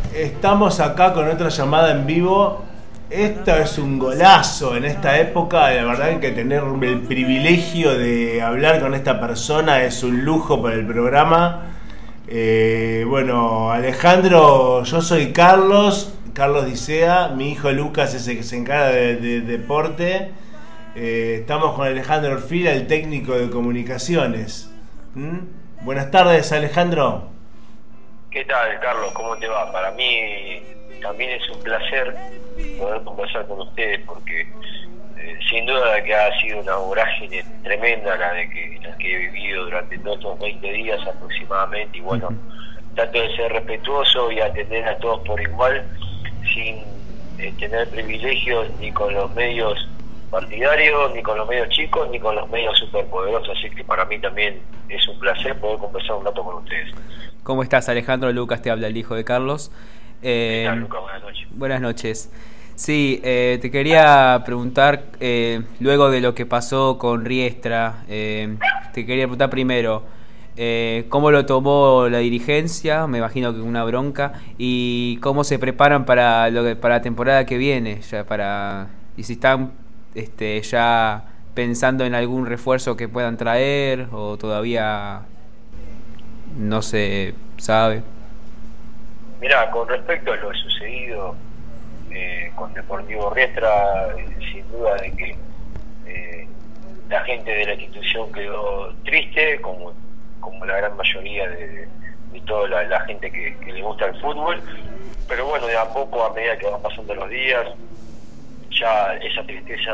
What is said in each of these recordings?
Estamos acá con otra llamada en vivo. Esto es un golazo en esta época. La verdad que tener el privilegio de hablar con esta persona es un lujo para el programa. Bueno, Alejandro, yo soy Carlos Dicea. Mi hijo Lucas es el que se encarga de deporte. Estamos con Alejandro Orfila, el técnico de comunicaciones. Buenas tardes, Alejandro. ¿Qué tal, Carlos? ¿Cómo te va? Para mí también es un placer poder conversar con ustedes porque sin duda que ha sido una vorágine tremenda la que he vivido durante todos estos 20 días aproximadamente, y bueno, trato de ser respetuoso y atender a todos por igual sin tener privilegios ni con los medios partidarios, ni con los medios chicos, ni con los medios superpoderosos, así que para mí también es un placer poder conversar un rato con ustedes. ¿Cómo estás, Alejandro? Lucas te habla, el hijo de Carlos. ¿Qué tal, Lucas? Buenas noches. Buenas noches. Sí, te quería preguntar, luego de lo que pasó con Riestra, te quería preguntar primero, ¿cómo lo tomó la dirigencia? Me imagino que una bronca. ¿Y cómo se preparan para la temporada que viene? Y si están ya pensando en algún refuerzo que puedan traer o todavía no se sabe. Mirá, con respecto a lo sucedido con Deportivo Riestra, sin duda de que la gente de la institución quedó triste, como la gran mayoría de toda la gente que le gusta el fútbol, pero bueno, de a poco, a medida que van pasando los días, ya esa tristeza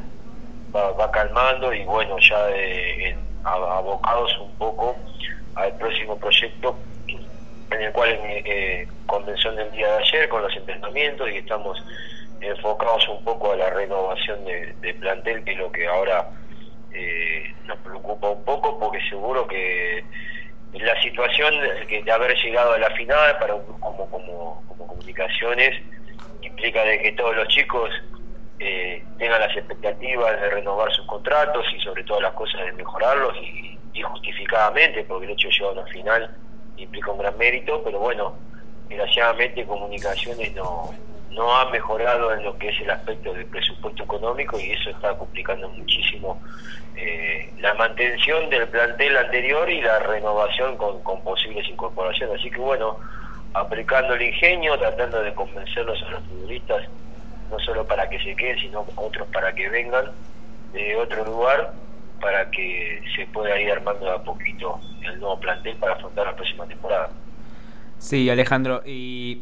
va calmando, y bueno, ya abocados un poco al próximo proyecto en el cual comenzó en el día de ayer con los entrenamientos, y estamos enfocados un poco a la renovación de plantel, que es lo que ahora nos preocupa un poco, porque seguro que la situación de haber llegado a la final para un club como Comunicaciones implica de que todos los chicos tengan las expectativas de renovar sus contratos y sobre todas las cosas de mejorarlos y justificadamente, porque el hecho de llegar a una final implica un gran mérito, pero bueno, desgraciadamente Comunicaciones no ha mejorado en lo que es el aspecto del presupuesto económico, y eso está complicando muchísimo la mantención del plantel anterior y la renovación con posibles incorporaciones. Así que bueno, aplicando el ingenio, tratando de convencerlos a los futbolistas, no solo para que se queden, sino otros para que vengan de otro lugar, para que se pueda ir armando de a poquito el nuevo plantel para afrontar la próxima temporada. Sí, Alejandro, ¿y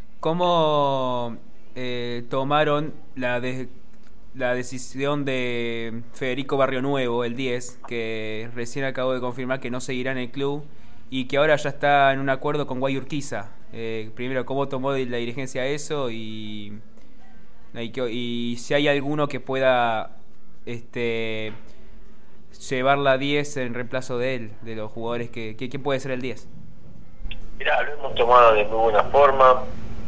cómo tomaron la decisión de Federico Barrionuevo, el 10, que recién acabo de confirmar que no seguirá en el club y que ahora ya está en un acuerdo con Guay Urquiza? Primero, ¿cómo tomó la dirigencia eso? Y si hay alguno que pueda llevar la 10 en reemplazo de él, de los jugadores ¿quién puede ser el 10? Mirá, lo hemos tomado de muy buena forma.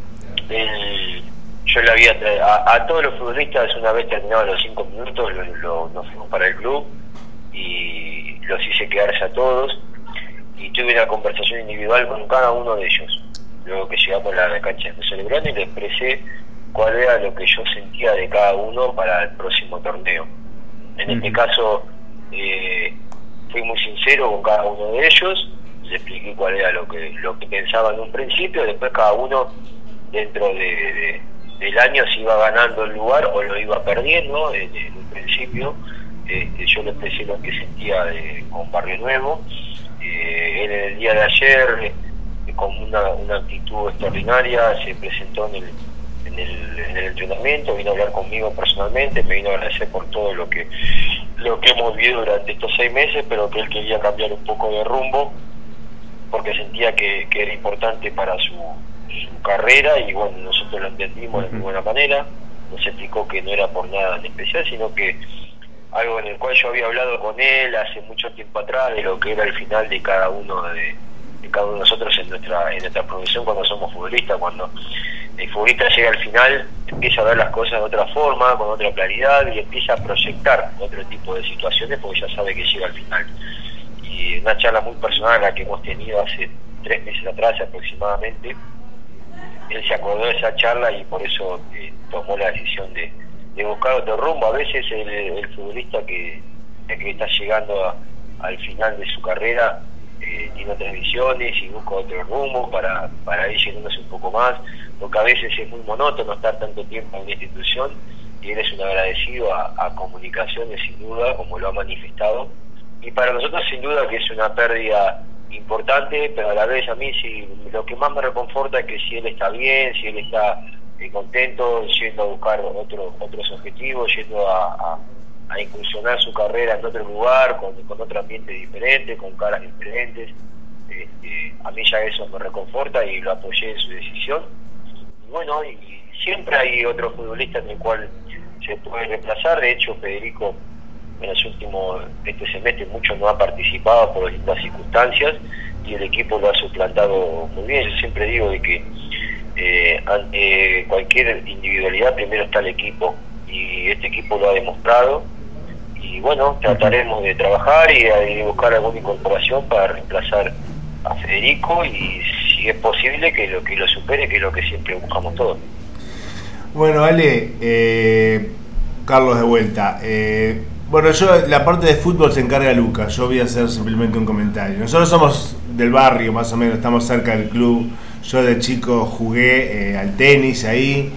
Yo le había a todos los futbolistas, una vez terminados los 5 minutos, nos fuimos para el club y los hice quedarse a todos, y tuve una conversación individual con cada uno de ellos. Luego que llegamos a la cancha de Celebrando, y le expresé cuál era lo que yo sentía de cada uno para el próximo torneo. En este caso, fui muy sincero con cada uno de ellos, le expliqué cuál era lo que pensaba en un principio. Después cada uno dentro del año se iba ganando el lugar o lo iba perdiendo. En un principio yo le expresé lo que sentía con Barrionuevo. Él en el día de ayer, con una actitud extraordinaria, se presentó en el entrenamiento, vino a hablar conmigo personalmente, me vino a agradecer por todo lo que hemos vivido durante estos 6 meses, pero que él quería cambiar un poco de rumbo porque sentía que era importante para su carrera, y bueno, nosotros lo entendimos de muy buena manera. Nos explicó que no era por nada en especial, sino que algo en el cual yo había hablado con él hace mucho tiempo atrás, de lo que era el final de cada uno de nosotros en nuestra profesión cuando somos futbolistas. Cuando el futbolista llega al final, empieza a ver las cosas de otra forma, con otra claridad, y empieza a proyectar otro tipo de situaciones porque ya sabe que llega al final. Y una charla muy personal la que hemos tenido hace 3 meses atrás aproximadamente, él se acordó de esa charla y por eso tomó la decisión de buscar otro rumbo. A veces el futbolista que está llegando al final de su carrera tiene otras visiones y busca otro rumbo para ir llenándose un poco más, porque a veces es muy monótono estar tanto tiempo en una institución, y él es un agradecido a Comunicaciones, sin duda, como lo ha manifestado, y para nosotros sin duda que es una pérdida importante, pero a la vez a mí sí, lo que más me reconforta es que si él está bien, si él está contento, yendo a buscar otros objetivos, yendo a incursionar su carrera en otro lugar, con otro ambiente diferente, con caras diferentes, a mí ya eso me reconforta y lo apoyé en su decisión. Y bueno, y siempre hay otro futbolista en el cual se puede reemplazar. De hecho, Federico en este semestre mucho no ha participado por distintas circunstancias y el equipo lo ha suplantado muy bien. Yo siempre digo de que ante cualquier individualidad primero está el equipo, y este equipo lo ha demostrado, y bueno, trataremos de trabajar y de buscar alguna incorporación para reemplazar a Federico, y si es posible que lo supere, que es lo que siempre buscamos todos. Bueno, Ale, Carlos de vuelta. Bueno, la parte de fútbol se encarga Lucas, yo voy a hacer simplemente un comentario. Nosotros somos del barrio, más o menos, estamos cerca del club. Yo de chico jugué al tenis ahí,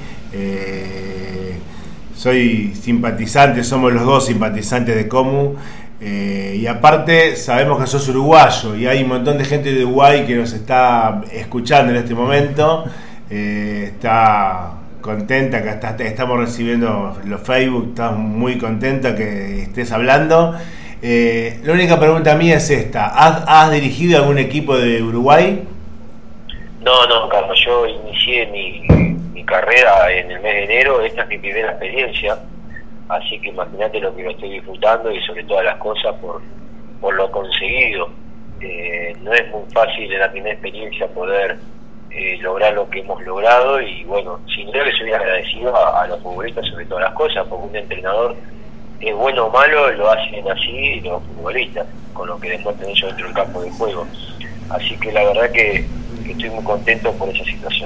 soy simpatizante, somos los dos simpatizantes de Comu, y aparte sabemos que sos uruguayo y hay un montón de gente de Uruguay que nos está escuchando en este momento, está contenta que estamos recibiendo los Facebook, estamos muy contenta que estés hablando. La única pregunta mía es esta: ¿has dirigido algún equipo de Uruguay? No, Carlos, yo inicié mi carrera en el mes de enero. Esta es mi primera experiencia, así que imagínate lo que lo estoy disfrutando, y sobre todas las cosas por lo conseguido. No es muy fácil en la primera experiencia poder lograr lo que hemos logrado, y bueno, sin duda que soy agradecido a los futbolistas sobre todas las cosas, porque un entrenador, es bueno o malo, lo hacen así los futbolistas, con lo que demuestran ellos dentro del campo de juego. Así que la verdad que estoy muy contento por esa situación.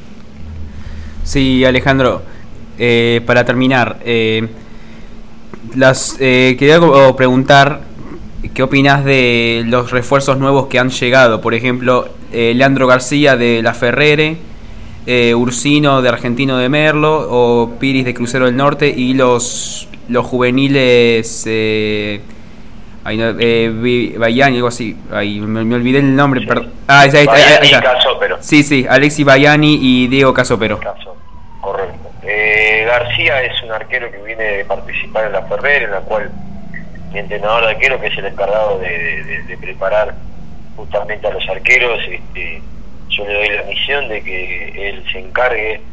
Sí, Alejandro, para terminar, quería preguntar qué opinas de los refuerzos nuevos que han llegado. Por ejemplo, Leandro García de La Ferrere, Ursino de Argentino de Merlo, o Piris de Crucero del Norte, y los juveniles Bayani, algo así. Me olvidé el nombre. Sí. Ahí Bayani está. y Casópero. Sí, Alexis Bayani y Diego Casópero. Correcto. García es un arquero que viene de participar en La Ferrere, en la cual mi entrenador de arquero, que es el encargado de preparar justamente a los arqueros, yo le doy la misión de que él se encargue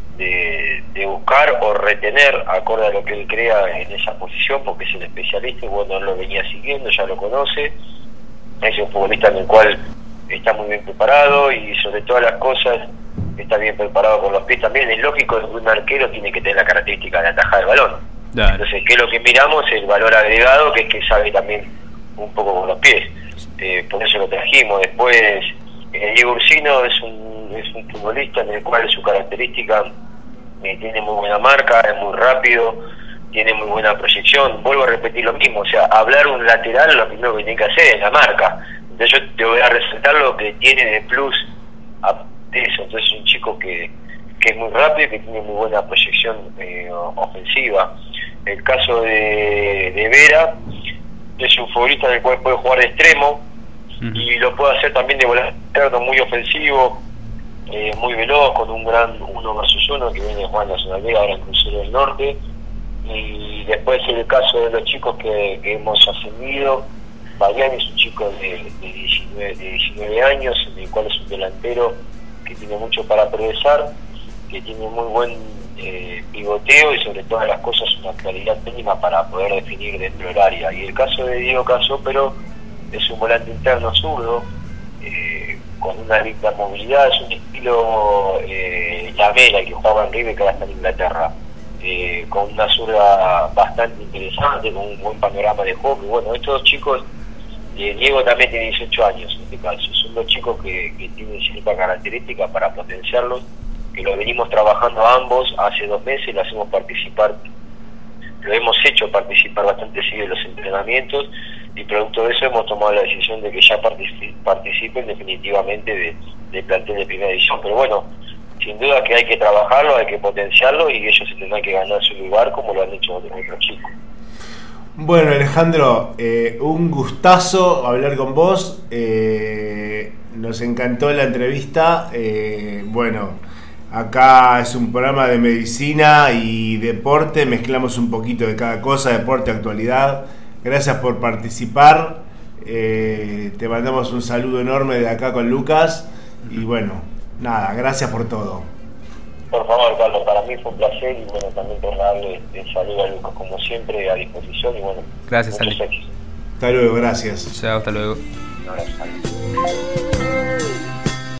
de buscar o retener acorde a lo que él crea en esa posición, porque es el especialista, y bueno, él lo venía siguiendo, ya lo conoce. Es un futbolista en el cual está muy bien preparado, y sobre todas las cosas está bien preparado con los pies también. Es lógico que un arquero tiene que tener la característica de atajar el balón. Dale. Entonces, ¿qué es lo que miramos? El valor agregado, que es que sabe también un poco con los pies. Por eso lo trajimos. Después, Diego Ursino es un futbolista en el cual su característica tiene muy buena marca, es muy rápido, tiene muy buena proyección. Vuelvo a repetir lo mismo, o sea, hablar un lateral, lo primero que tiene que hacer es la marca. Entonces yo te voy a resaltar lo que tiene de plus de eso. Entonces es un chico que es muy rápido y que tiene muy buena proyección ofensiva. El caso de Vera es un futbolista en el cual puede jugar de extremo, y lo puede hacer también de volante externo, muy ofensivo, muy veloz, con un gran 1 versus 1 que viene jugando Nacional Vega, ahora en Crucero del Norte. Y después el caso de los chicos que hemos ascendido. Bayani es un chico de 19 años, en el cual es un delantero que tiene mucho para progresar, que tiene muy buen pivoteo, y sobre todas las cosas una claridad mínima para poder definir dentro del área. Y el caso de Diego Casópero es un volante interno zurdo, con una linda movilidad, es un estilo Lamela, que jugaba en River, que ahora está en Inglaterra, con una zurda bastante interesante, con un buen panorama de juego. Y bueno, estos dos chicos, Diego también tiene 18 años en este caso, son dos chicos que tienen cierta característica para potenciarlos, que lo venimos trabajando ambos hace 2 meses, lo hacemos participar, lo hemos hecho participar bastante seguido en los entrenamientos, y producto de eso hemos tomado la decisión de que ya participen definitivamente de plantel de primera división. Pero bueno, sin duda que hay que trabajarlo, hay que potenciarlo, y ellos se tendrán que ganar su lugar como lo han hecho otros chicos. Bueno, Alejandro, un gustazo hablar con vos, nos encantó la entrevista. Bueno, acá es un programa de medicina y deporte, mezclamos un poquito de cada cosa, deporte, actualidad. Gracias por participar, te mandamos un saludo enorme de acá con Lucas, y bueno, nada, gracias por todo. Por favor, Carlos, para mí fue un placer, y bueno, también trasladarle el saludo a Lucas, como siempre, a disposición, y bueno, gracias, muchos éxitos. Hasta luego, gracias. Chao, hasta luego. Un abrazo.